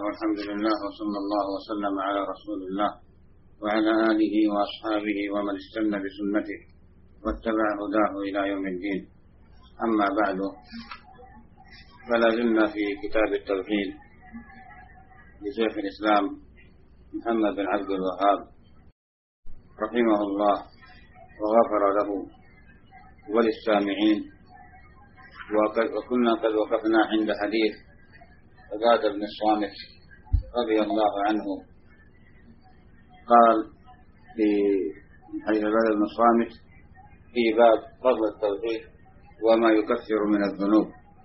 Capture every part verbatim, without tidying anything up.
والحمد لله وصلى الله وسلم على رسول الله وعلى آله وأصحابه ومن استنى بسنته واتبع هداه إلى يوم الدين. أما بعد، فلا زلنا في كتاب التوحيد لشيخ الإسلام محمد بن عبد الوهاب رحمه الله وغفر له وللسامعين. وكنا قد وقفنا عند حديث عبادة بن الصامت رضي الله عنه، قال في حديث عبادة بن الصامت في باب فضل التوحيد وما يكفر من الذنوب.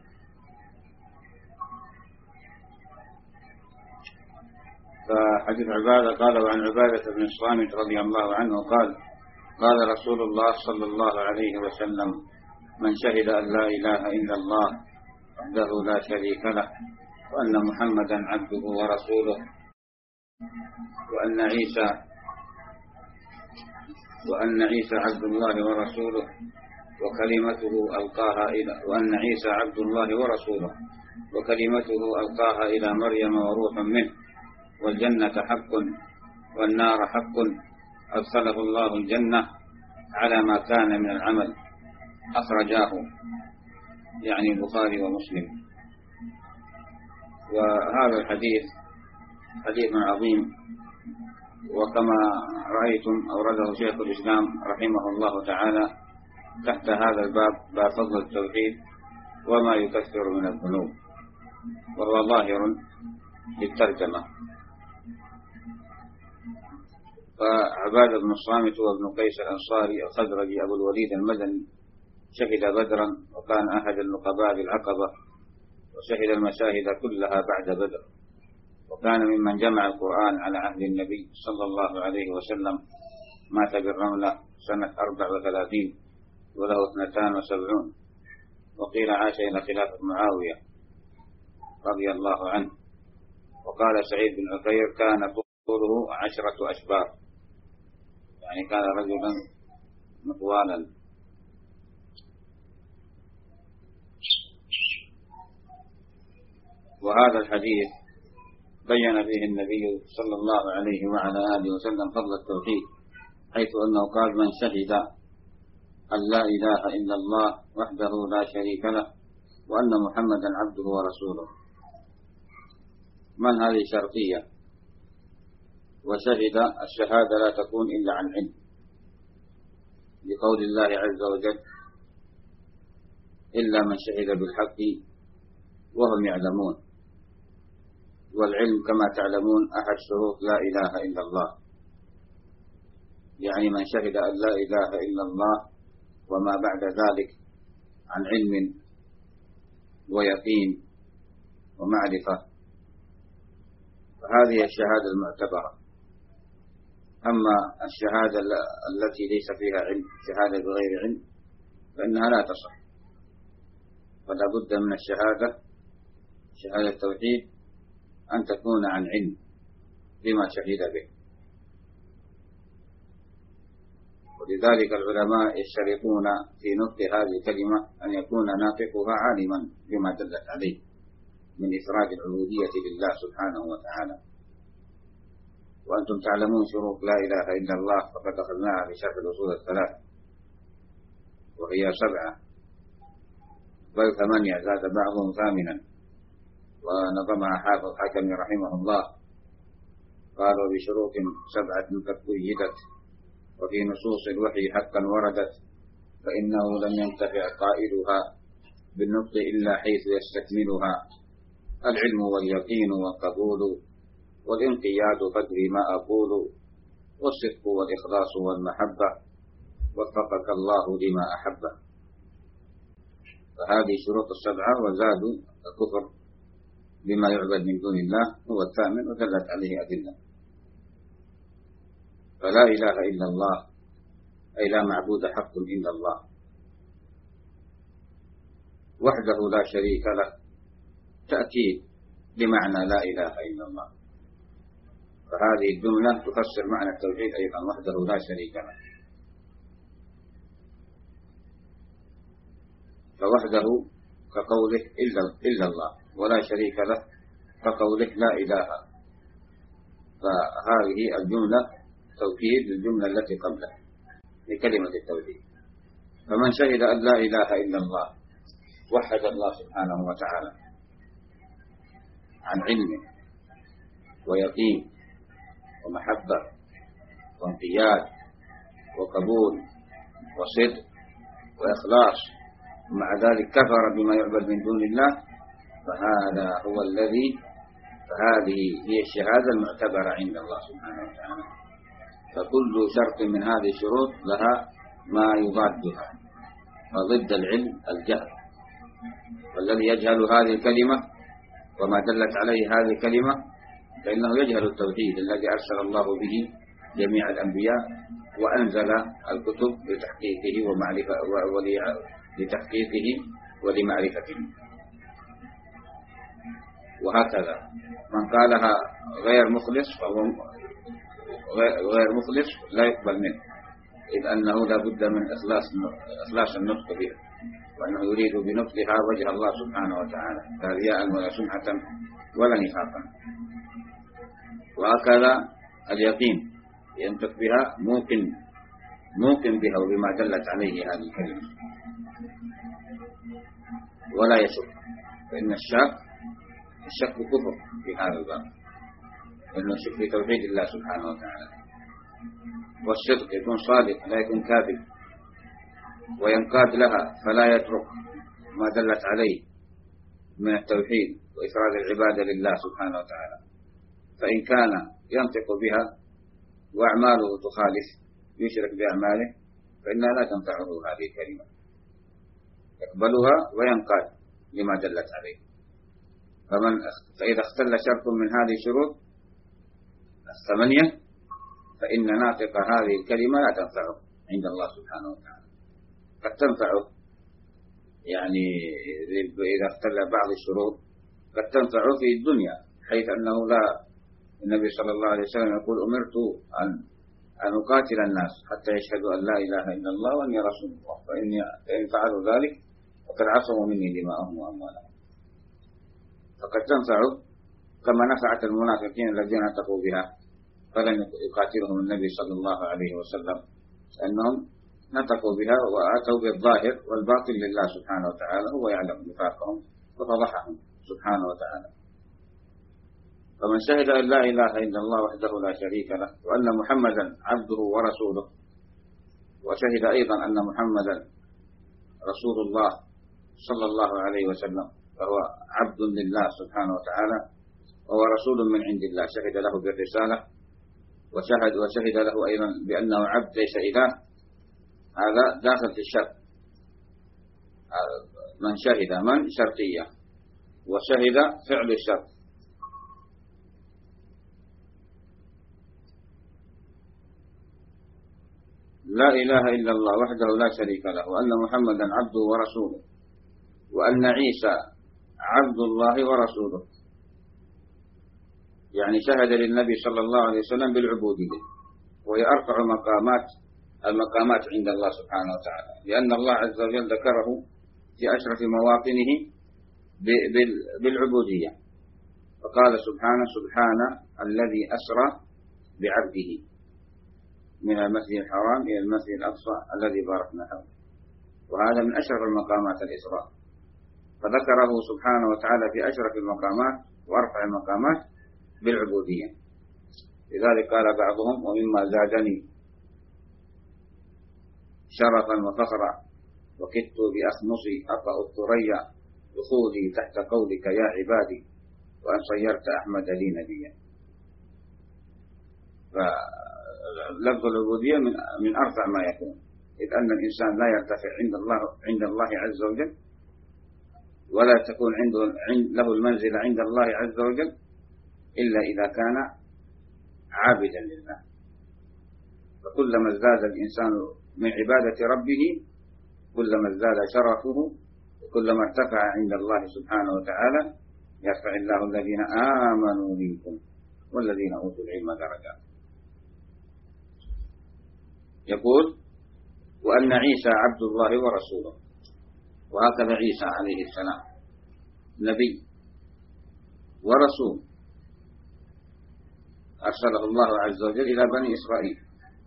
فحديث عبادة قال: وعن عبادة بن الصامت رضي الله عنه قال: قال رسول الله صلى الله عليه وسلم: من شهد أن لا إله إلا الله وحده لا شريك له وأن محمدا عبده ورسوله وأن عيسى وأن عيسى عبد الله ورسوله وكلمته ألقاها إلى وأن عيسى عبد الله ورسوله وكلمته ألقاها إلى مريم وروح منه، والجنة حق والنار حق، أدخله الله الجنة على ما كان من العمل. أخرجاه يعني البخاري ومسلم. وهذا الحديث حديث عظيم، وكما رأيتم أورده شيخ الإسلام رحمه الله تعالى تحت هذا الباب، باب فضل التوحيد وما يكفر من الذنوب، وهو ظاهر للترجمة. فعبادة بن الصامت وابن قيس الأنصاري الخزرجي أبو الوليد المدني شهد بدرا، وكان أحد النقباء بالعقبة، وشهد المشاهد كلها بعد بدر، وكان ممن جمع القرآن على عهد النبي صلى الله عليه وسلم. مات بالرملة سنة أربع وثلاثين وله اثنتان وسبعون، وقيل عاش إلى خلافة معاوية رضي الله عنه. وقال سعيد بن عكير: كان طوله عشرة أشبار، يعني كان رجلا مطوالا. وهذا الحديث بين فيه النبي صلى الله عليه وعلى آله وسلم فضل التوحيد، حيث أنه قال: من شهد أن لا إله إلا الله وحده لا شريك له وأن محمدا عبده ورسوله. من هذه شرطية، وشهد الشهادة لا تكون إلا عن علم، لقول الله عز وجل: إلا من شهد بالحق وهم يعلمون. والعلم كما تعلمون أحد شروط لا إله إلا الله، يعني من شهد أن لا إله إلا الله وما بعد ذلك عن علم ويقين ومعرفة، فهذه الشهادة المعتبرة. أما الشهادة التي ليس فيها علم، شهادة بغير علم، فإنها لا تصح. فلا بد من الشهادة، شهادة التوحيد، أن تكون عن علم بما شهد به. ولذلك العلماء يشترطون في نطق هذه الكلمة أن يكون ناطقها عالما بما دلت عليه من إفراد العبودية لله سبحانه وتعالى. وأنتم تعلمون شروط لا إله إلا الله، فقد أخذناها في شرح الأصول الثلاث، وهي سبعة بل ثمانية، زاد بعضهم ثامنا، ونظمها حافظ حكم رحمه الله. قالوا بشروط سبعة قد قيدت وفي نصوص الوحي حقا وردت، فإنه لم ينتفع قائلها بالنطق إلا حيث يستكملها: العلم واليقين والقبول والانقياد فادري ما أقول، والصدق والإخلاص والمحبة، وفقك الله لما أحبه. فهذه شروط السبعة. وزادوا الكفر بما يعبد من دون الله هو الثامن، ودلت عليه أدلة. فلا إله إلا الله أي لا معبود حق إلا الله وحده لا شريك له، تأكيد لمعنى لا إله إلا الله. فهذه الجملة تفسر معنى التوحيد أيضا: وحده لا شريك له. فوحده كقوله إلا, إلا الله، ولا شريك له كقوله لا إله، فهذه الجملة توكيد للجملة التي قبلها لكلمة التوحيد. فمن شهد أن لا إله إلا الله وحد الله سبحانه وتعالى عن علم ويقين ومحبة وانقياد وقبول وصدق وإخلاص، ومع ذلك كفر بما يعبد من دون الله، فهذا هو الذي فهذه هي الشهادة المعتبرة عند الله سبحانه وتعالى. فكل شرط من هذه الشروط لها ما يضادها، فضد العلم الجهل، والذي يجهل هذه الكلمة وما دلت عليه هذه الكلمة فإنه يجهل التوحيد الذي أرسل الله به جميع الأنبياء وأنزل الكتب لتحقيقه ومعرفة لتحقيقه ولمعرفته. وهكذا من قالها غير مخلص فهو غير مخلص لا يقبل منه، إذ أنه لا بد من إخلاص إخلاص النطق بها، وأنه يريد بنطقها وجه الله سبحانه وتعالى لا رياء ولا سمعة ولا نفاقا. وهكذا اليقين ينطق بها موقن موقن بها وبما دلت عليه هذه الكلمة ولا يشك، فإن الشك الشك كفر في هذا الباب، لأنه الشك في توحيد الله سبحانه وتعالى. والصدق يكون صادق لا يكون كاذب، وينقاد لها فلا يترك ما دلت عليه من التوحيد وإفراد العبادة لله سبحانه وتعالى. فإن كان ينطق بها وأعماله تخالف يشرك بأعماله فإنها لا تنفعه هذه الكلمة، يقبلها وينقاد لما دلت عليه. فمن فإذا اختل شرط من هذه الشروط الثمانية فإن ناطق هذه الكلمة لا تنفعه عند الله سبحانه وتعالى. قد تنفعه يعني إذا اختل بعض الشروط قد تنفعه في الدنيا، حيث أنه لا النبي صلى الله عليه وسلم يقول أمرت أن أن أقاتل الناس حتى يشهدوا أن لا إله إلا الله وأني رسول الله، فإن فعلوا ذلك فقد عصموا مني دماءهم وأموالهم. فقد تنفعه كما نفعت المنافقين الذين نطقوا بها فلم يقاتلهم النبي صلى الله عليه وسلم، لأنهم نطقوا بها وأتوا بالظاهر والباطن لله سبحانه وتعالى، هو يعلم نفاقهم وفضحهم سبحانه وتعالى. فمن شهد أن لا إله إلا الله وحده لا شريك له وأن محمدا عبده ورسوله، وشهد أيضا أن محمدا رسول الله صلى الله عليه وسلم، فهو عبد لله سبحانه وتعالى وهو رسول من عند الله، شهد له بالرسالة وشهد وشهد له أيضا بأنه عبد ليس إله، هذا داخل في الشرط. من شهد من شرطية، وشهد فعل الشرط. لا إله إلا الله وحده لا شريك له وأن محمدا عبده ورسوله وأن عيسى عبد الله ورسوله، يعني شهد للنبي صلى الله عليه وسلم بالعبودية، وهي أرفع مقامات المقامات عند الله سبحانه وتعالى، لأن الله عز وجل ذكره في أشرف مواطنه بالعبودية، فقال سبحانه سبحان الذي أسرى بعبده من المسجد الحرام إلى المسجد الأقصى الذي باركنا حوله، وهذا من أشرف المقامات الإسراء، فذكره سبحانه وتعالى في أشرف المقامات وأرفع المقامات بالعبودية. لذلك قال بعضهم ومما زادني شرفا وفخرا وكدت بأخمصي أطأ الثريا دخولي تحت قولك يا عبادي وأن صيرت أحمد لي نبيا. فلفظ العبودية من من أرفع ما يكون، إذ أن الإنسان لا يرتفع عند الله عند الله عز وجل ولا تكون عنده له المنزلة عند الله عز وجل إلا إذا كان عابدا لله. فكلما ازداد الإنسان من عبادة ربه كلما ازداد شرفه، وكلما ارتفع عند الله سبحانه وتعالى يرفع الله الذين آمنوا منكم والذين أوتوا العلم درجات. يقول وأن عيسى عبد الله ورسوله، وهكذا عيسى عليه السلام نبي ورسول أرسله الله عز وجل إلى بني إسرائيل.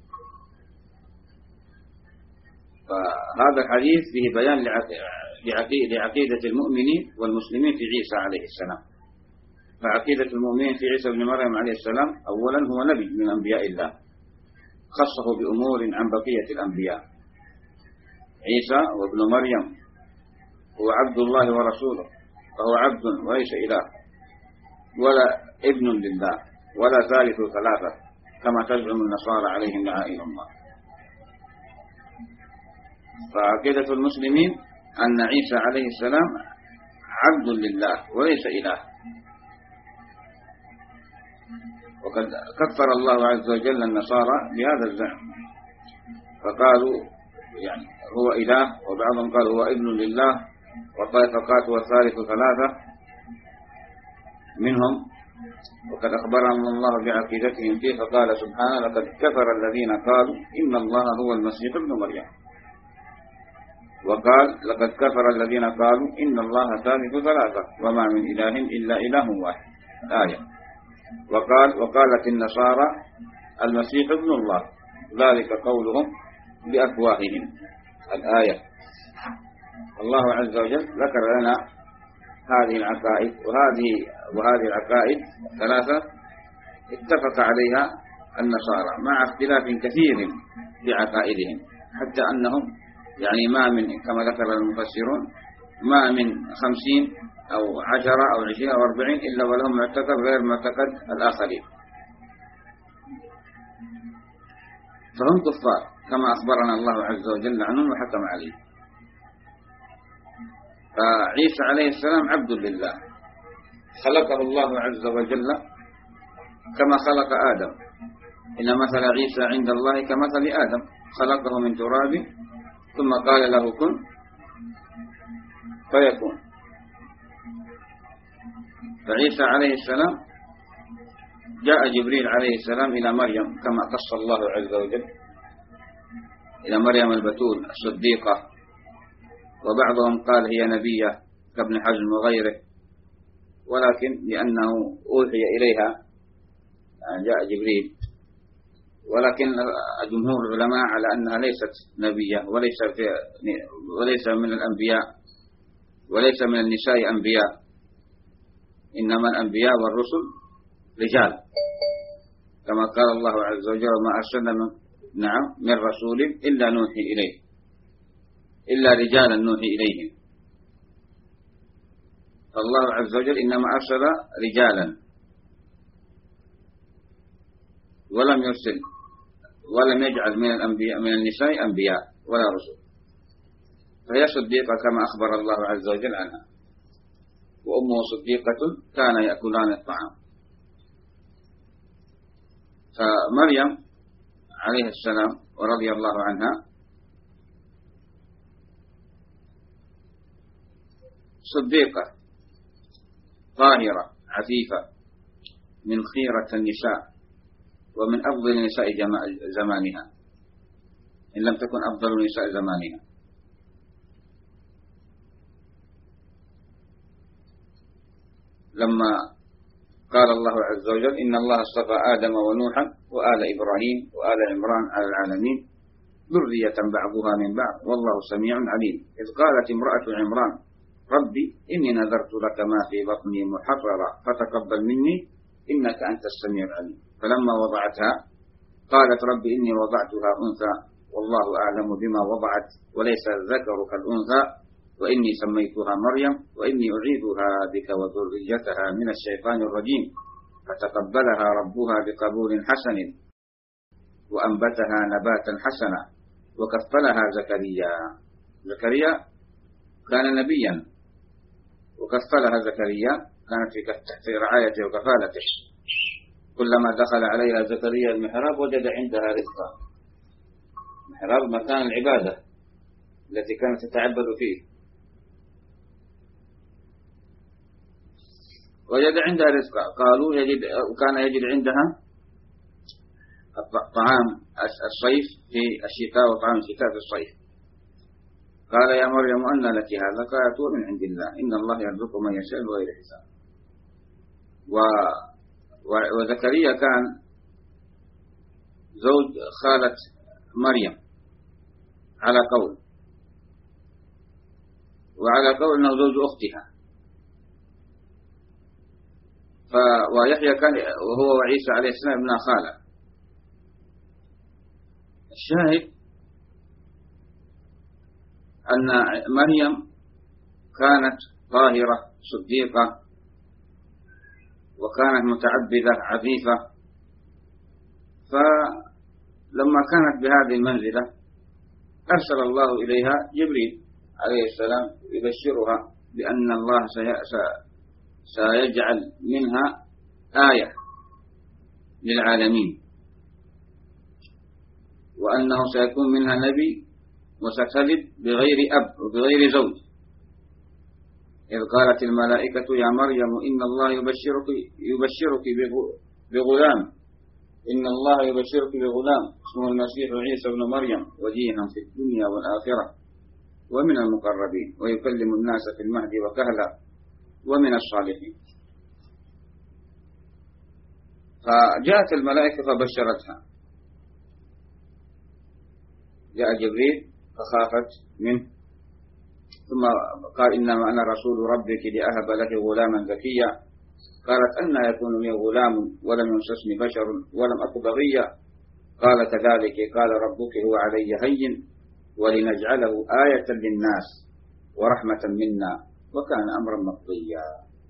فهذا الحديث فيه بيان لعقيدة المؤمنين والمسلمين في عيسى عليه السلام. فعقيدة المؤمنين في عيسى بن مريم عليه السلام أولا هو نبي من أنبياء الله، خصه بأمور عن بقية الأنبياء. عيسى وابن مريم هو عبد الله ورسوله، فهو عبد وليس إله، ولا ابن لله، ولا ثالث ثلاثة كما تزعم النصارى عليهم لعائن الله. فعقيدة المسلمين أن عيسى عليه السلام عبد لله وليس إله. وقد كفر الله عز وجل النصارى بهذا الزعم، فقالوا يعني هو إله، وبعضهم قالوا هو ابن لله، وطائفة والثالث ثلاثة منهم. وقد أخبرنا الله بعقيدتهم فيه فقال سبحانه لقد كفر الذين قالوا إن الله هو المسيح ابن مريم، وقال لقد كفر الذين قالوا إن الله ثالث ثلاثة وما من إله إلا إله واحد آية. وقال وقالت النصارى المسيح ابن الله ذلك قولهم بأفواههم الآية. الله عز وجل ذكر لنا هذه العقائد، وهذه وهذه العقائد ثلاثة اتفق عليها النصارى مع اختلاف كثير في عقائدهم، حتى أنهم يعني ما من كما ذكر المفسرون ما من خمسين أو عشرة أو عشرين أو أربعين إلا ولهم معتقد غير معتقد الآخرين، فهم كفار كما أخبرنا الله عز وجل عنهم وحكم عليه. فعيسى عليه السلام عبد لله، خلقه الله عز وجل كما خلق آدم، إن مثل عيسى عند الله كمثل آدم، خلقه من تراب ثم قال له كن فيكون. فعيسى عليه السلام جاء جبريل عليه السلام إلى مريم كما قص الله عز وجل، إلى مريم البتول الصديقة، وبعضهم قال هي نبية كابن حزم وغيره، ولكن لأنه أوحي إليها يعني جاء جبريل، ولكن جمهور العلماء على أنها ليست نبية وليس في وليس من الأنبياء وليس من النساء أنبياء، إنما الأنبياء والرسل رجال، كما قال الله عز وجل ما أرسلنا من نعم من رسول إلا نوحي إليه إلا رجالا نوحي إليهم. فالله عز وجل إنما أرسل رجالا ولم يرسل ولم يجعل من الأنبياء من النساء أنبياء ولا رسل، فهي صديقة كما أخبر الله عز وجل عنها، وأمه صديقة كان يأكلان الطعام. فمريم عليه السلام ورضي الله عنها صديقة طاهرة عفيفة من خيرة النساء ومن أفضل نساء زمانها، إن لم تكن أفضل نساء زمانها. لما قال الله عز وجل إن الله اصطفى آدم ونوحا وآل إبراهيم وآل عمران على العالمين ذرية بعضها من بعض والله سميع عليم، إذ قالت امرأة عمران ربي إني نذرت لك ما في بطني محررا فتقبل مني إنك أنت السميع العليم. فلما وضعتها قالت ربي إني وضعتها أنثى والله أعلم بما وضعت وليس الذكر كالأنثى وإني سميتها مريم وإني أعيذها بك وذريتها من الشيطان الرجيم، فتقبلها ربها بقبول حسن وأنبتها نباتا حسنا وكفلها زكريا. زكريا كان نبيا وكفلها زكريا، كانت في رعايته وكفالته. كلما دخل عليها زكريا المحراب وجد عندها رزقا. المحراب مكان العبادة التي كانت تتعبد فيه، وجد عندها رزقا. قالوا يجد وكان يجد عندها طعام الصيف في الشتاء وطعام الشتاء في الصيف. قال يا مريم أن لك هذا؟ قالت هو من عند الله إن الله يرزق من يشاء بغير حساب. وزكريا كان زوج خالة مريم على قول، وعلى قول أنه زوج أختها. ف ويحيى كان وهو وعيسى عليه السلام ابن خالة. الشاهد أن مريم كانت طاهرة صديقة، وكانت متعبدة عفيفة. فلما كانت بهذه المنزلة أرسل الله إليها جبريل عليه السلام يبشرها بأن الله سيجعل منها آية للعالمين، وأنه سيكون منها نبي وستلد بغير أب وبغير زوج. إذ قالت الملائكة يا مريم إن الله يبشرك يبشرك بغلام إن الله يبشرك بغلام اسمه المسيح عيسى ابن مريم وجيها في الدنيا والآخرة ومن المقربين ويكلم الناس في المهد وكهلا ومن الصالحين. فجاءت الملائكة فبشرتها، جاء جبريل فخافت منه، ثم قال إنما أنا رسول ربك لأهب لك غلاما زكيا. قالت أنى يكون لي غلام ولم يمسسني بشر ولم أك بغيا. قال كذلك قال ربك هو علي هين ولنجعله آية للناس ورحمة منا وكان أمرا مقضيا.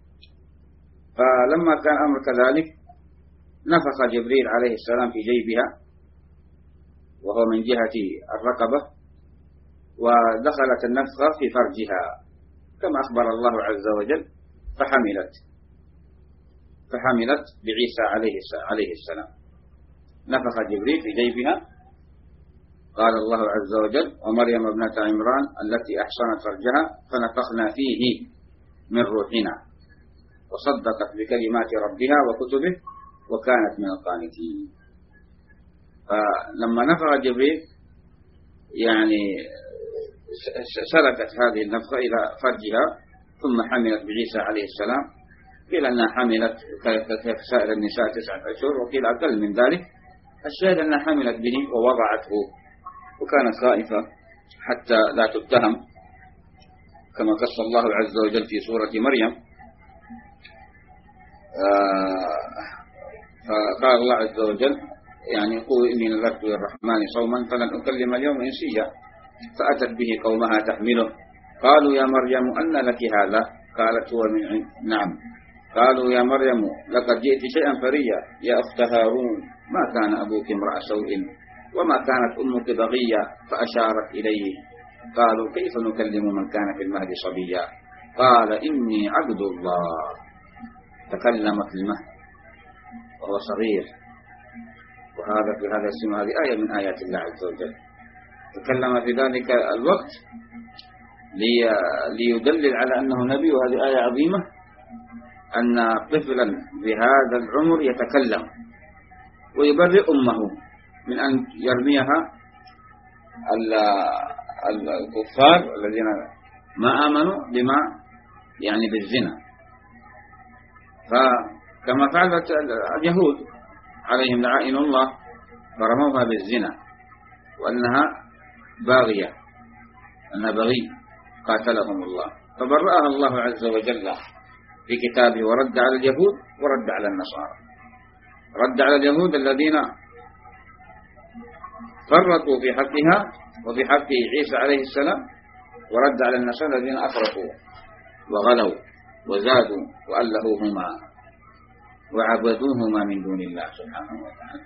فلما كان أمر كذلك نفخ جبريل عليه السلام في جيبها وهو من جهة الرقبة، ودخلت النفخة في فرجها كما أخبر الله عز وجل، فحملت فحملت بعيسى عليه السلام. نفخ جبريل في جيبها، قال الله عز وجل ومريم ابنة عمران التي أحصنت فرجها فنفخنا فيه من روحنا وصدقت بكلمات ربها وكتبه وكانت من القانتين. فلما نفخ جبريل يعني سلكت هذه النفخة إلى فرجها، ثم حملت بعيسى عليه السلام. قيل أنها حملت كسائر النساء تسعة أشهر، وقيل أقل من ذلك. الشاهد أنها حملت به ووضعته، وكانت خائفة حتى لا تتهم كما قص الله عز وجل في سورة مريم. فقال الله عز وجل يعني قل إني نذرت للرحمن صوما فلن أكلم اليوم إنسيا، فأتت به قومها تحمله. قالوا يا مريم أن لك هذا؟ قالت هو من عند. نعم. قالوا يا مريم لقد جئت شيئا فريا يا أخت هارون ما كان أبوك امرأ سوء وما كانت أمك بغيا، فأشارت إليه. قالوا كيف نكلم من كان في المهد صبيا؟ قال إني عبد الله تكلم في المهد وهو صغير. وهذا في هذا السن هذه آية من آيات الله عز وجل. تكلم في ذلك الوقت لي ليدلل على أنه نبي، وهذه آية عظيمة أن طفلا بهذا العمر يتكلم ويبرئ أمه من أن يرميها الكفار الذين ما آمنوا بما يعني بالزنا. فكما فعلت اليهود عليهم لعائن الله فرموها بالزنا وأنها باغية، أنها بغي قاتلهم الله، فبرأها الله عز وجل في كتابه ورد على اليهود ورد على النصارى. رد على اليهود الذين فرطوا في حقها وفي حق عيسى عليه السلام، ورد على النصارى الذين أفرطوا وغلوا وزادوا وألهوهما وعبدوهما من دون الله سبحانه وتعالى.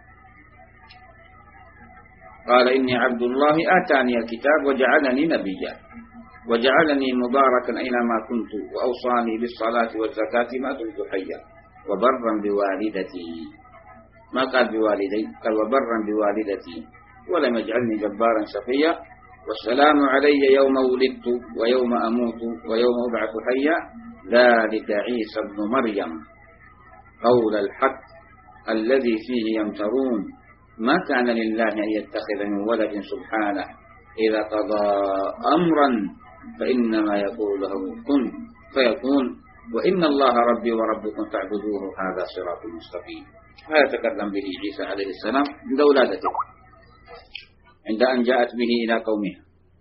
قال إني عبد الله آتاني الكتاب وجعلني نبيا وجعلني مباركا أينما كنت وأوصاني بالصلاة والزكاة ما دمت حيا وبرا بوالدتي. ما قال بوالدي، قال وبرا بوالدتي ولم يجعلني جبارا شقيا والسلام علي يوم ولدت ويوم أموت ويوم أبعث حيا ذلك عيسى ابن مريم قول الحق الذي فيه يمترون ما كان لله أن يتخذ من ولد سبحانه إذا قضى أمرا فإنما يقول له كن فيكون وإن الله ربي وربكم فاعبدوه هذا صراط مستقيم. هذا تكلم به عيسى عليه السلام عند ولادته، عند أن جاءت به إلى قومها.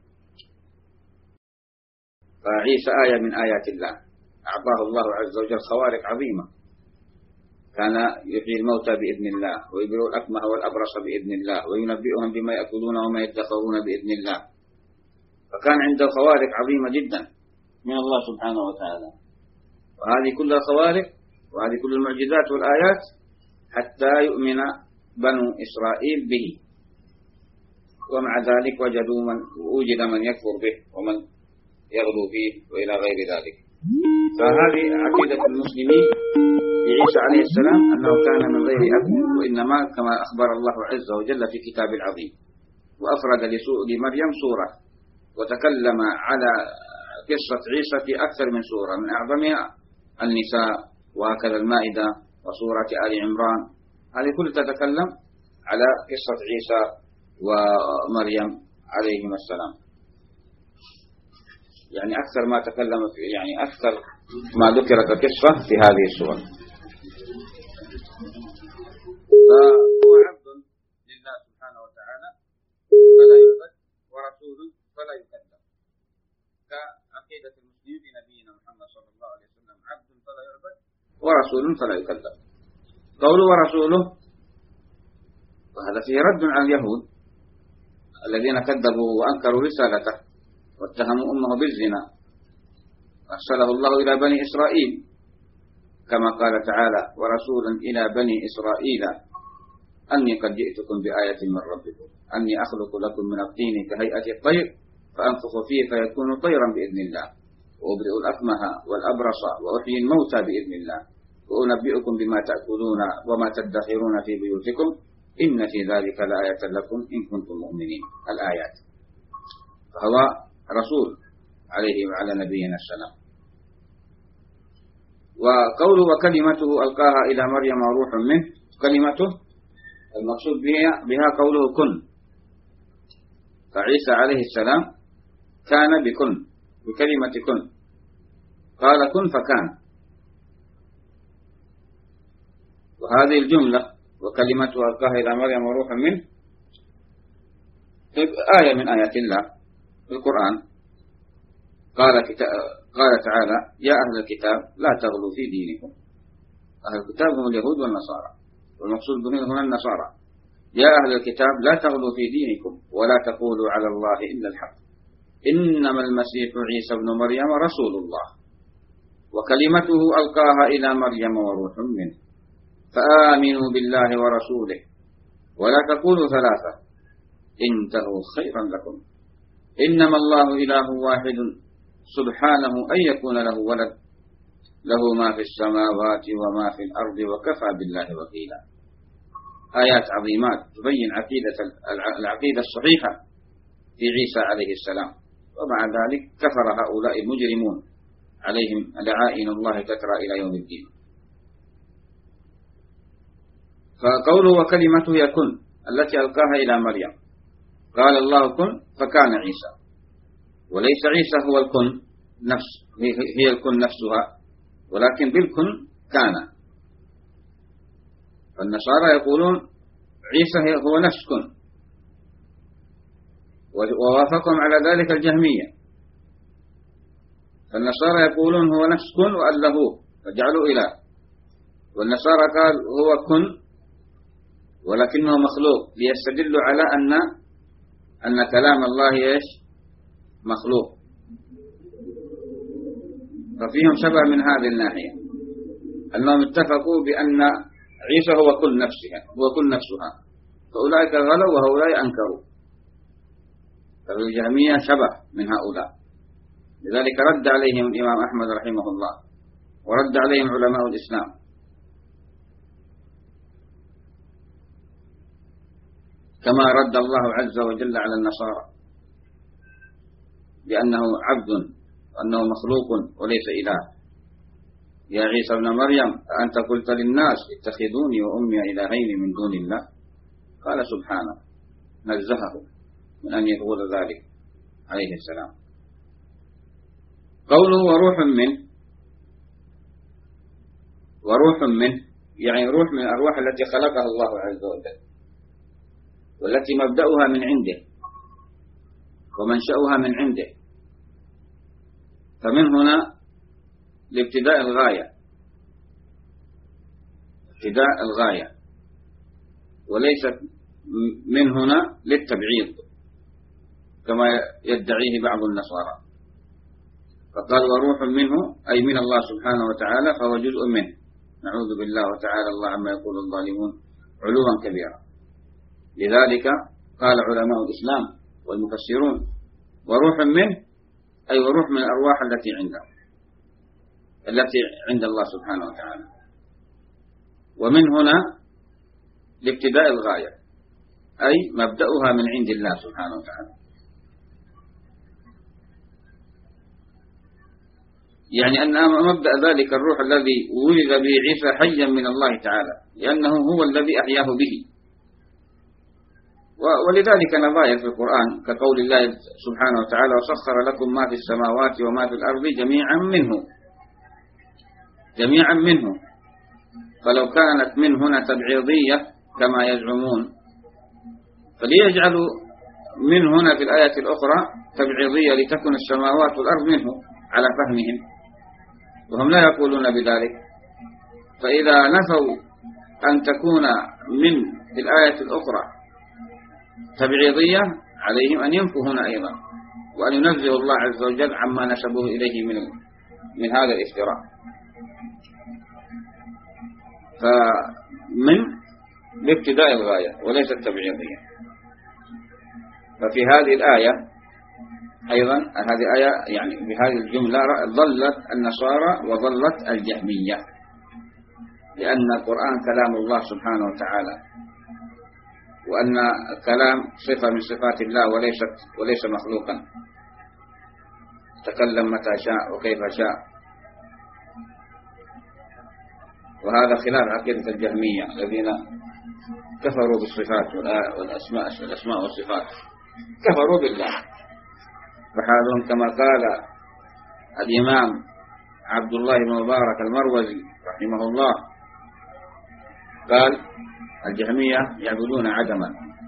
فعيسى آية من آيات الله، أعطاه الله عز وجل خوارق عظيمة. كان يحيي الموتى بإذن الله، ويبرئ الأكمه والأبرص بإذن الله، وينبئهم بما يأكلون وما يدخرون بإذن الله. فكان عنده خوارق عظيمة جدا من الله سبحانه وتعالى. وهذه كلها خوارق وهذه كل المعجزات والآيات حتى يؤمن بنو إسرائيل به. ومع ذلك وجدوا من وجد من يكفر به ومن يغلو فيه وإلى غير ذلك. فهذه عقيدة المسلمين بعيسى عليه السلام، أنه كان من غير أب، وإنما كما أخبر الله عز وجل في كتاب العظيم. وأفرد لمريم سورة وتكلم على قصة عيسى في أكثر من سورة، من أعظمها النساء وهكذا المائدة وسورة آل عمران. هذه كلها تتكلم على قصة عيسى ومريم عليهما السلام. يعني أكثر ما تكلم في يعني أكثر ما ذكرت القصة في هذه السورة. فهو عبد لله سبحانه وتعالى فلا يعبد، ورسول فلا يكذب، كعقيدة المسلمين بنبينا محمد صلى الله عليه وسلم، عبد فلا يعبد ورسول فلا يكذب. قوله ورسوله، وهذا فيه رد على اليهود الذين كذبوا وأنكروا رسالته واتهموا أمه بالزنا، أرسله الله إلى بني إسرائيل كما قال تعالى: ورسولا إلى بني إسرائيل أني قد جئتكم بآية من ربكم أني أخلق لكم من الطين كهيئة الطير فأنفخ فيه فيكون طيرا بإذن الله، وأبرئ الأكمه والأبرص وأحيي الموتى بإذن الله، وأنبئكم بما تأكلون وما تدخرون في بيوتكم إن في ذلك لآية لكم إن كنتم مؤمنين. الآيات. فهو رسول عليه وعلى نبينا السلام. وقوله وكلمته ألقاها إلى مريم وروح منه، كلمته المقصود بها, بها قوله كن. فعيسى عليه السلام كان بكن، بكلمة كن، قال كن فكان. وهذه الجملة وكلمته ألقاها إلى مريم وروح منه آية من آيات الله في القرآن. قال, قال تعالى: يا أهل الكتاب لا تغلوا في دينكم. أهل الكتاب هم اليهود والنصارى، والمقصود بهم هنا النصارى. يا أهل الكتاب لا تغلوا في دينكم ولا تقولوا على الله إلا الحق إنما المسيح عيسى ابن مريم رسول الله وكلمته ألقاها إلى مريم وروح منه فآمنوا بالله ورسوله ولا تقولوا ثلاثة انتهوا خيرا لكم إنما الله إله واحد سبحانه أن يكون له ولد له ما في السماوات وما في الأرض وكفى بالله وكيلا. آيات عظيمات تبين عقيدة العقيدة الصحيحة في عيسى عليه السلام. ومع ذلك كفر هؤلاء المجرمون عليهم لعائن الله تترى إلى يوم الدين. فقوله وكلمته يكن التي ألقاها إلى مريم، قال الله كن فكان عيسى، وليس عيسى هو الكن نفس هي الكن نفسها، ولكن بالكن كان. فالنصارى يقولون عيسى هو نفس كن، ووافقهم على ذلك الجهمية. فالنصارى يقولون هو نفس كن وأله فجعلوا إله، والنصارى قال هو كن ولكنه مخلوق، ليستدلوا على أن أن كلام الله إيش مخلوق. ففيهم شبه من هذه الناحية، أنهم اتفقوا بأن عيسى هو كل نفسها هو كل نفسها، فأولئك غلوا وهؤلاء أنكروا. فالجهمية شبه من هؤلاء، لذلك رد عليهم الإمام أحمد رحمه الله، ورد عليهم علماء الإسلام. كما رد الله عز وجل على النصارى بأنه عبد وأنه مخلوق وليس إله. يا عيسى ابن مريم أنت قلت للناس اتخذوني وأمي إلهين من دون الله، قال سبحانه نزهه من أن يقول ذلك عليه السلام. قوله وروح منه وروح منه يعني روح من الأرواح التي خلقها الله عز وجل، والتي مبدأها من عنده ومنشأها من عنده. فمن هنا لابتداء الغاية، ابتداء الغاية، وليست من هنا للتبعيض كما يدعيه بعض النصارى. فقال وروح منه أي من الله سبحانه وتعالى، فهو جزء منه. نعوذ بالله وتعالى الله عما يقول الظالمون علوا كبيرا. لذلك قال علماء الإسلام والمفسرون وروح منه أي وروح من الأرواح التي عنده، التي عند الله سبحانه وتعالى. ومن هنا لابتداء الغاية أي مبدأها من عند الله سبحانه وتعالى. يعني أن مبدأ ذلك الروح الذي ولد به عيسى حيا من الله تعالى، لأنه هو الذي أحياه به. ولذلك نظائر في القرآن كقول الله سبحانه وتعالى وسخر لكم ما في السماوات وما في الأرض جميعا منه، جميعا منه. فلو كانت من هنا تبعيضية كما يزعمون فليجعلوا من هنا في الآية الأخرى تبعيضية لتكن السماوات والأرض منه على فهمهم، وهم لا يقولون بذلك. فإذا نفوا أن تكون من في الآية الأخرى تبعيضية عليهم أن ينفوا هنا أيضا، وأن ينزه الله عز وجل عما نسبوه إليه من من هذا الافتراء. فمن لابتداء الغاية وليست تبعيضية. ففي هذه الآية أيضا هذه آية يعني بهذه الجملة ظلت النصارى وظلت الجهمية، لأن القرآن كلام الله سبحانه وتعالى، وأن الكلام صفة من صفات الله وليست وليس مخلوقا، تكلم متى شاء وكيف شاء. وهذا خلاف عقيدة الجهمية الذين كفروا بالصفات والأسماء الأسماء والصفات، كفروا بالله. فحالهم كما قال الإمام عبد الله بن مبارك المروزي رحمه الله، قال الجهمية يعبدون عدما.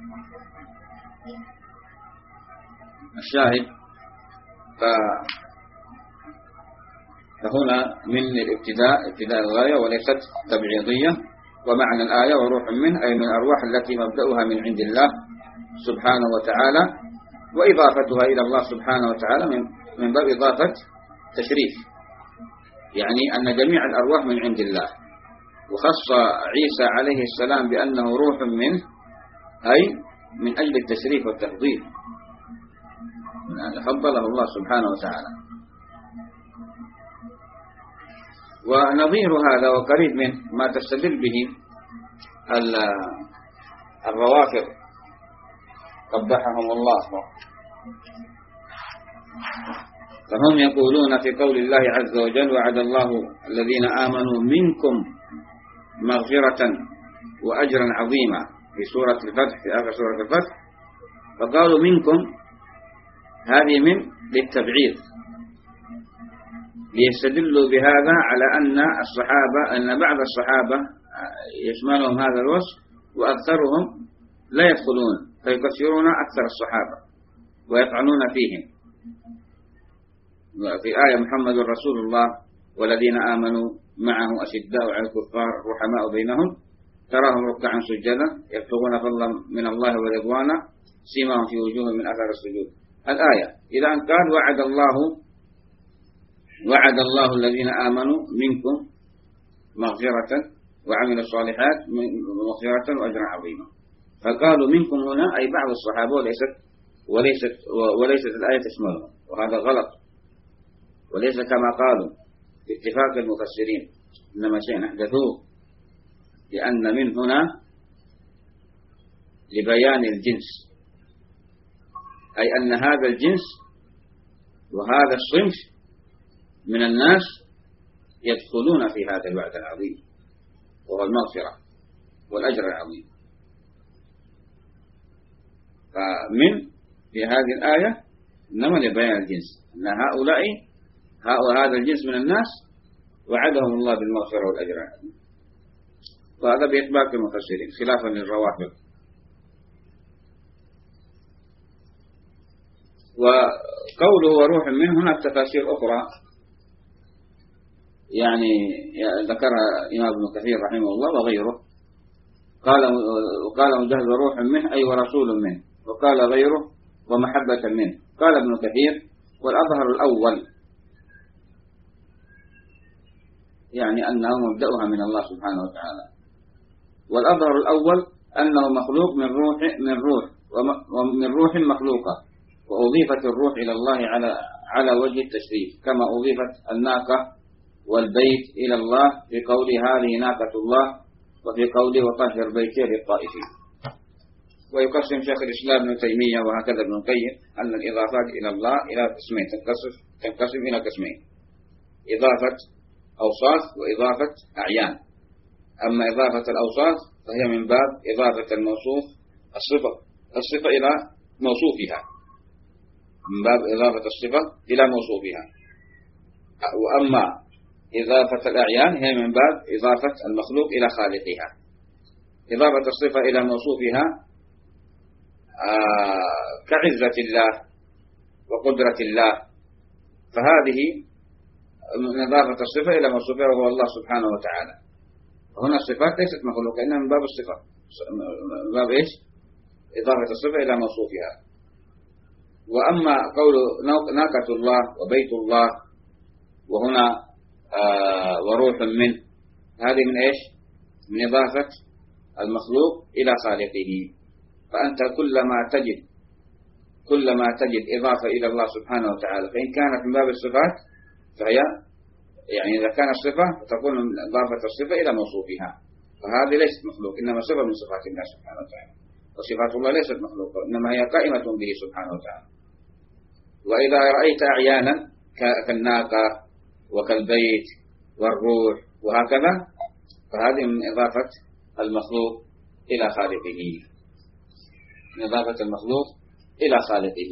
الشاهد فهنا من الابتداء ابتداء الغاية وليست تبعيضية. ومعنى الآية وروح منه أي من الأرواح التي مبدأها من عند الله سبحانه وتعالى، وإضافتها إلى الله سبحانه وتعالى من من باب إضافة تشريف، يعني أن جميع الأرواح من عند الله. وخص عيسى عليه السلام بأنه روح منه أي من أجل التشريف والتفضيل، فضله الله سبحانه وتعالى. ونظير هذا وقريب منه ما تستدل به الروافض قبحهم الله. فهم يقولون في قول الله عز وجل وعد الله الذين آمنوا منكم مغفرة وأجرا عظيما في سورة الفتح، في آخر سورة الفتح. فقالوا منكم هذه من للتبعيض، ليستدلوا بهذا على أن الصحابة أن بعض الصحابة يشملهم هذا الوصف وأكثرهم لا يدخلون، فيكفرون أكثر الصحابة ويطعنون فيهم. في آية محمد رسول الله والذين آمنوا معه أشداء على الكفار رحماء بينهم تراهم ركعا سجدا يبتغون فضلا من الله ورضوانا سيماهم في وجوههم من أثر السجود. الآية إذا أن قال وعد الله وعد الله الذين آمنوا منكم مغفرة وعملوا الصالحات مغفرة وأجرا عظيما. فقالوا منكم هنا أي بعض الصحابة وليست وليست وليست الآية تشملهم، وهذا غلط وليس كما قالوا باتفاق المفسرين، إنما شيء أحدثوه، لأن من هنا لبيان الجنس، أي أن هذا الجنس وهذا الصنف من الناس يدخلون في هذا الوعد العظيم وهو المغفرة والأجر العظيم. فمن في هذه الآية إنما لبيان الجنس، أن هؤلاء هذا الجنس من الناس وعدهم الله بالمغفرة والأجر. وهذا بإطباق المفسرين خلافا للروافض. وقوله وروح منه هناك تفاسير أخرى يعني ذكرها الإمام ابن كثير رحمه الله وغيره. قال وقال مجاهد وروح منه أي ورسول منه، وقال غيره ومحبة منه. قال ابن كثير والأظهر الأول يعني أنه مبدأها من الله سبحانه وتعالى، والأظهر الأول أنه مخلوق من روح من روح ومن روح مخلوقة، وأضيفت الروح إلى الله على على وجه التشريف، كما أضيفت الناقة والبيت إلى الله في قول هذه ناقة الله، وفي قوله وطهر بيتي للطائفين. ويقسم شيخ الإسلام ابن تيمية وهكذا ابن القيم أن الإضافات إلى الله إلى قسمين، تنقسم تنقسم إلى قسمين: إضافة أوصاف وإضافة أعيان. أما إضافة الأوصاف فهي من باب إضافة الموصوف الصفة الصفة إلى موصوفها، من باب إضافة الصفة إلى موصوفها. وأما إضافة الأعيان هي من باب إضافة المخلوق إلى خالقها. إضافة الصفة إلى موصوفها آه كعزة الله وقدرة الله، فهذه من إضافة الصفة إلى موصوفها وهو الله سبحانه وتعالى. وهنا الصفات ليست مخلوقة، إنما من باب الصفة، من باب إيش؟ إضافة الصفة إلى موصوفها. وأما قول ناقة الله وبيت الله وهنا آه وروح منه، هذه من إيش؟ من إضافة المخلوق إلى خالقه. فأنت كلما تجد كلما تجد إضافة إلى الله سبحانه وتعالى، فإن كانت من باب الصفات فهي يعني إذا كان الصفة فتكون من إضافة الصفة إلى موصوفها، فهذه ليست مخلوق، إنما صفة من صفات الله سبحانه وتعالى. وصفات الله ليست مخلوقة، إنما هي قائمة به سبحانه وتعالى. وإذا رأيت أعيانا كالناقة وكالبيت والروح وهكذا، فهذه من إضافة المخلوق إلى خالقه، من إضافة المخلوق إلى خالقه.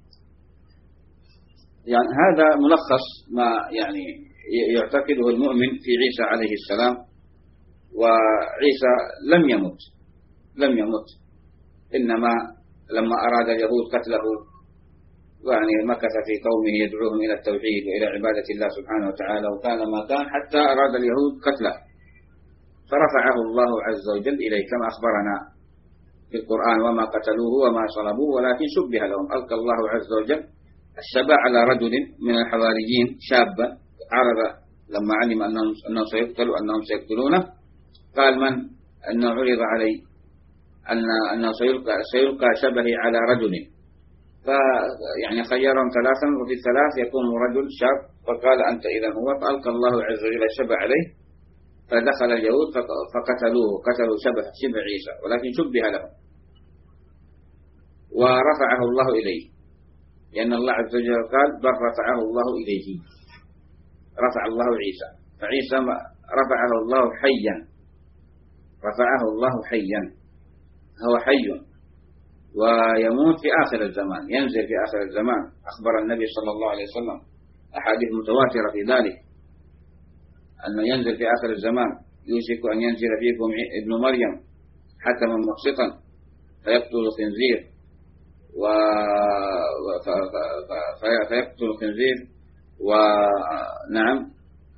يعني هذا ملخص ما يعني يعتقده المؤمن في عيسى عليه السلام. وعيسى لم يمت لم يمت إنما لما أراد اليهود قتله، يعني مكث في قومه يدعوهم إلى التوحيد وإلى عبادة الله سبحانه وتعالى، وكان ما كان حتى أراد اليهود قتله، فرفعه الله عز وجل إليه كما أخبرنا في القرآن: وما قتلوه وما صلبوه ولكن شبه لهم. ألقى الله عز وجل الشبع على رجل من الحواريين شابا عرض لما علم أنهم أنه سيقتل وأنهم سيقتلونه، قال: من أنه عرض علي أن أنه سيلقى سيلقى شبهي على رجل، فيعني خيرهم ثلاثا وفي الثلاث يكون رجل شاب، فقال: أنت إذا هو. فألقى الله عز وجل الشبه عليه، فدخل اليهود فقتلوه، قتلوا شبه شبه عيسى، ولكن شبه له ورفعه الله إليه، لأن الله عز وجل قال: بل رفعه الله إليه، رفع الله عيسى. فعيسى رفعه الله حيا، رفعه الله حيا، هو حي ويموت في آخر الزمان، ينزل في آخر الزمان. أخبر النبي صلى الله عليه وسلم أحاديث متواترة في ذلك، أنه ينزل في آخر الزمان: يوشك أن ينزل فيكم ابن مريم حكما مقسطا فيقتل الخنزير و... فيقتل الخنزير ونعم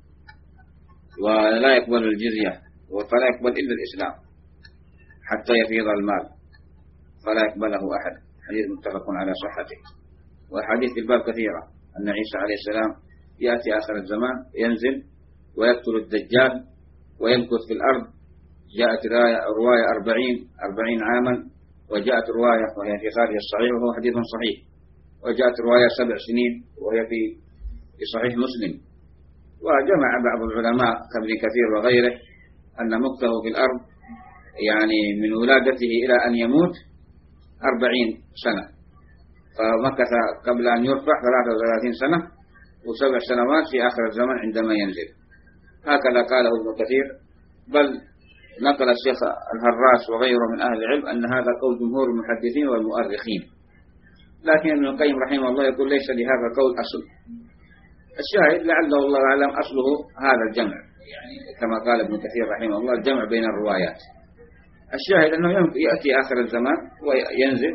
ولا يقبل الجزية، فلا يقبل إلا الإسلام حتى يفيض المال فلا يقبله أحد. حديث متفق على صحته. وحديث الباب كثيرة أن عيسى عليه السلام يأتي آخر الزمان ينزل ويقتل الدجال ويمكث في الأرض. جاءت رواية أربعين أربعين عاما، وجاءت رواية وهي في خارج الصحيح وهو حديث صحيح، وجاءت رواية سبع سنين وهي في في صحيح مسلم. وجمع بعض العلماء كابن كثير وغيره أن مكثه في الأرض يعني من ولادته إلى أن يموت أربعين سنة، فمكث قبل أن يرفع ثلاثة وثلاثين سنة، وسبع سنوات في آخر الزمن عندما ينزل. هكذا قاله ابن كثير، بل نقل الشيخ الهراس وغيره من أهل العلم أن هذا قول جمهور المحدثين والمؤرخين. لكن ابن القيم رحمه الله يقول: ليس لهذا قول أصل، الشاهد لعله الله أعلم أصله هذا الجمع، يعني كما قال ابن كثير رحمه الله الجمع بين الروايات. الشاهد أنه يأتي آخر الزمان وينزل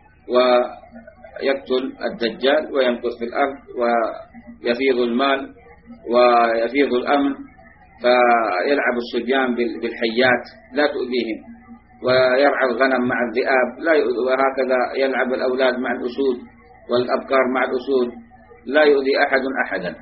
ويقتل الدجال ويمكث في الأرض ويفيض المال ويفيض الأمن، فيلعب الصبيان بالحيات لا تؤذيهم، ويرعى الغنم مع الذئاب لا يؤذي، وهكذا يلعب الأولاد مع الأسود والأبقار مع الأسود، لا يؤذي أحد أحدا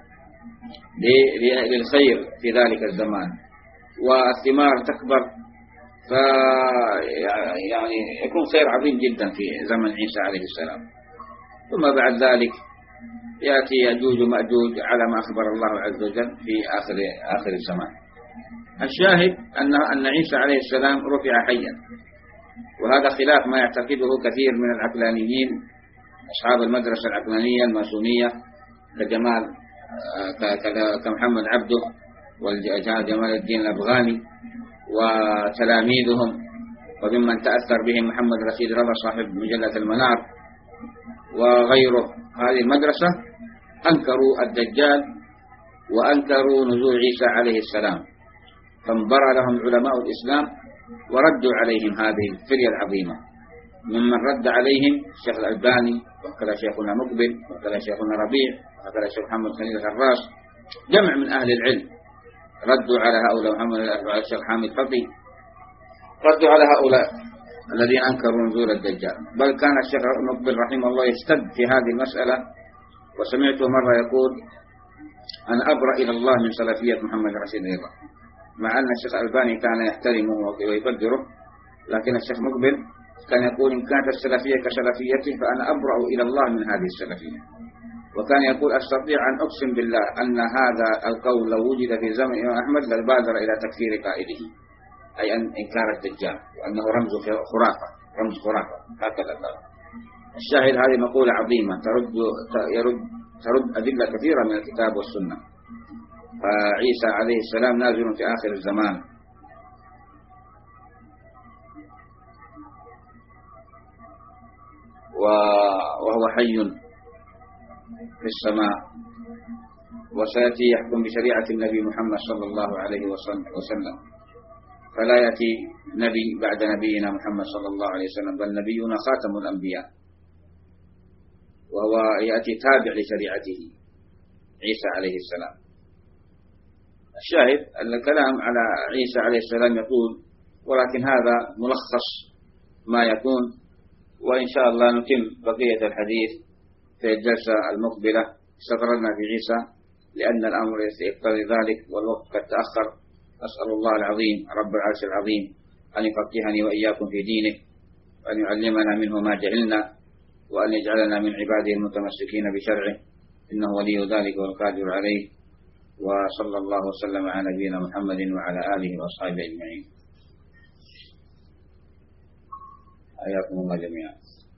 للخير في ذلك الزمان، والثمار تكبر، ف يعني يكون خير عظيم جدا في زمن عيسى عليه السلام. ثم بعد ذلك يأتي يأجوج ومأجوج على ما أخبر الله عز وجل في آخر آخر الزمان. الشاهد أن أن عيسى عليه السلام رفع حيا، وهذا خلاف ما يعتقده كثير من العقلانيين أصحاب المدرسة العقلانية الماسونية كجمال كمحمد عبده وجمال الدين الأفغاني وتلاميذهم، وممن تأثر بهم محمد رشيد رضا صاحب مجلة المنار وغيره. هذه المدرسة أنكروا الدجال وأنكروا نزول عيسى عليه السلام، فانبرى لهم علماء الإسلام وردوا عليهم هذه الفرية العظيمة. ممن رد عليهم الشيخ الألباني، وكذا شيخنا مقبل، وكذا شيخنا ربيع، وكذا شيخ محمد خليل الحراس، جمع من أهل العلم ردوا على هؤلاء، محمد الشيخ حامد فقي ردوا على هؤلاء الذين أنكروا نزول الدجال. بل كان الشيخ مقبل رحمه الله يشتد في هذه المسألة، وسمعته مرة يقول أنا أبرأ إلى الله من سلفية محمد رشيد رضا، مع أن الشيخ الألباني كان يحترمه ويقدره، لكن الشيخ مقبل كان يقول إن كانت السلفية كسلفيته فأنا أبرأ إلى الله من هذه السلفية. وكان يقول أستطيع أن أقسم بالله أن هذا القول لو وجد في زمن الإمام أحمد لبادر إلى تكفير قائله، أي أن إنكار الدجال وأنه رمز خرافة، رمز خرافة، هكذا قال. الشاهد هذه مقولة عظيمة ترد يرد ترد أدلة كثيرة من الكتاب والسنة. فعيسى عليه السلام نازل في آخر الزمان، وهو حي في السماء، وسيأتي يحكم بشريعة النبي محمد صلى الله عليه وسلم، فلا يأتي نبي بعد نبينا محمد صلى الله عليه وسلم، بل نبينا خاتم الأنبياء، وهو يأتي تابع لشريعته عيسى عليه السلام. الشاهد الكلام على عيسى عليه السلام يقول، ولكن هذا ملخص ما يكون، وإن شاء الله نتم بقية الحديث في الجلسة المقبلة. استطردنا في عيسى لأن الأمر يقتضي ذلك والوقت قد تأخر. أسأل الله العظيم رب العرش العظيم أن يفقهني وإياكم في دينه، وأن يعلمنا منه ما جهلنا، وأن يجعلنا من عباده المتمسكين بشرعه، إنه ولي ذلك والقادر عليه. وصلى الله وسلم على نبينا محمد وعلى آله وأصحابه أجمعين. حياكم الله جميعا.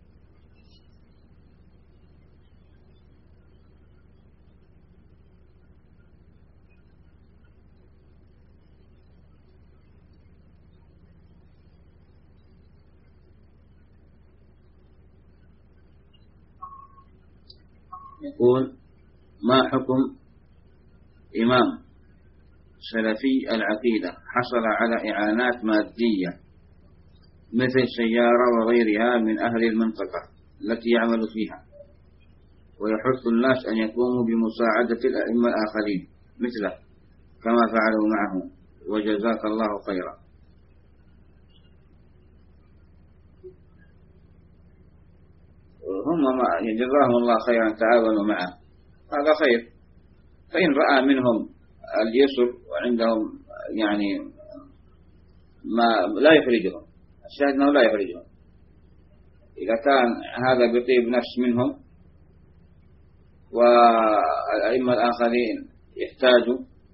يقول ما حكم إمام سلفي العقيدة حصل على إعانات مادية مثل سيارة وغيرها من أهل المنطقة التي يعمل فيها، ويحث الناس أن يقوموا بمساعدة الأئمة الآخرين مثله كما فعلوا معه، وجزاك الله خيرا. هم جزاهم الله خيرا تعاونوا معه، هذا خير. فإن رأى منهم اليسر وعندهم يعني ما لا يخرجهم، الشاهد أنه لا يخرجهم. إذا كان هذا بطيب نفس منهم والأئمة الآخرين يحتاجوا،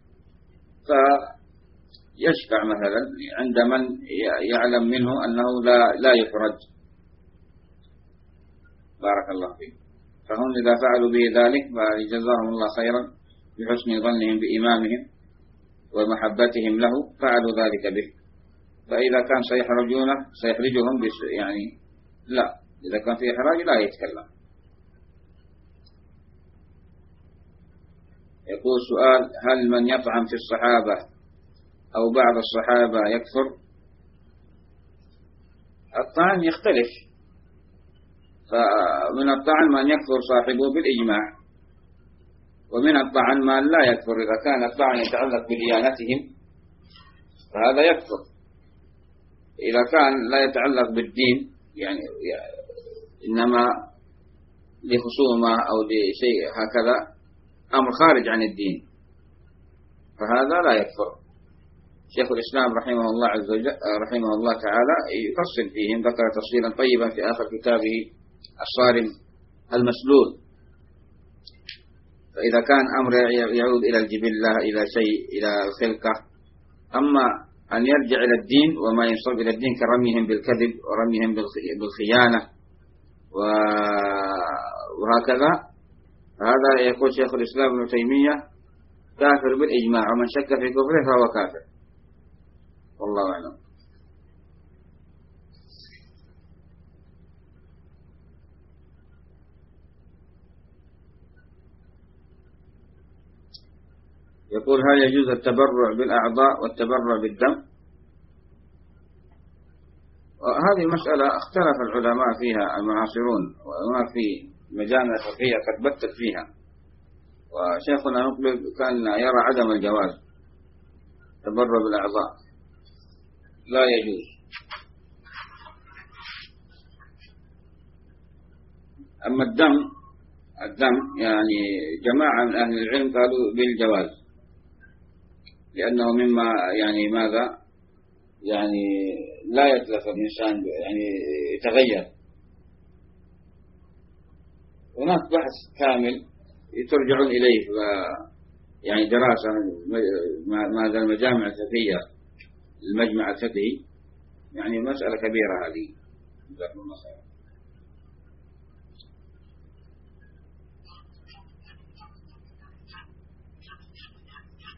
فيشفع مثلا عند من يعلم منه أنه لا لا يخرج. بارك الله فيك. فهم إذا فعلوا به ذلك فجزاهم الله خيرا بحسن ظنهم بإمامهم ومحبتهم له، فعلوا ذلك به. فإذا كان سيحرجونه سيحرجهم يعني لا، إذا كان في إحراج لا يتكلم. يقول سؤال: هل من يطعن في الصحابة أو بعض الصحابة يكفر؟ الطعن يختلف، فمن الطعن من يكفر صاحبه بالإجماع، ومن الطعن من لا يكفر. إذا كان الطعن يتعلق بديانتهم فهذا يكفر. إذا كان لا يتعلق بالدين، يعني إنما لخصومة أو لشيء هكذا أمر خارج عن الدين، فهذا لا يكفر. شيخ الإسلام رحمه الله عز وجل رحمه الله تعالى يفصل فيهم، ذكر تفصيلا طيبا في آخر كتابه الصارم المسلول. فإذا كان أمر يعود إلى الجبلة، إلى شيء، إلى الخلقة، أما أن يرجع إلى الدين وما ينسب إلى الدين كرميهم بالكذب ورميهم بالخيانة وهكذا، هذا يقول شيخ الإسلام ابن تيمية كافر بالإجماع، ومن شك في كفره فهو كافر، والله أعلم. يقول: هل يجوز التبرع بالأعضاء والتبرع بالدم؟ هذه مسألة اختلف العلماء فيها المعاصرون، وما في مجامع فقهية قد بتت فيها، وشيخنا مقبل كان يرى عدم الجواز التبرع بالأعضاء، لا يجوز. أما الدم الدم يعني جماعة من أهل العلم قالوا بالجواز، لأنه مما يعني ماذا يعني لا يتلف الإنسان، يعني يتغير. هناك بحث كامل ترجعون إليه، يعني دراسة ماذا المجامع الفقهية، المجمع الفقهي، يعني مسألة كبيرة هذه. جزاكم الله خير.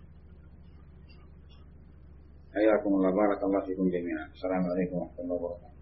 حياكم الله، بارك الله فيكم جميعا. السلام عليكم ورحمة الله وبركاته.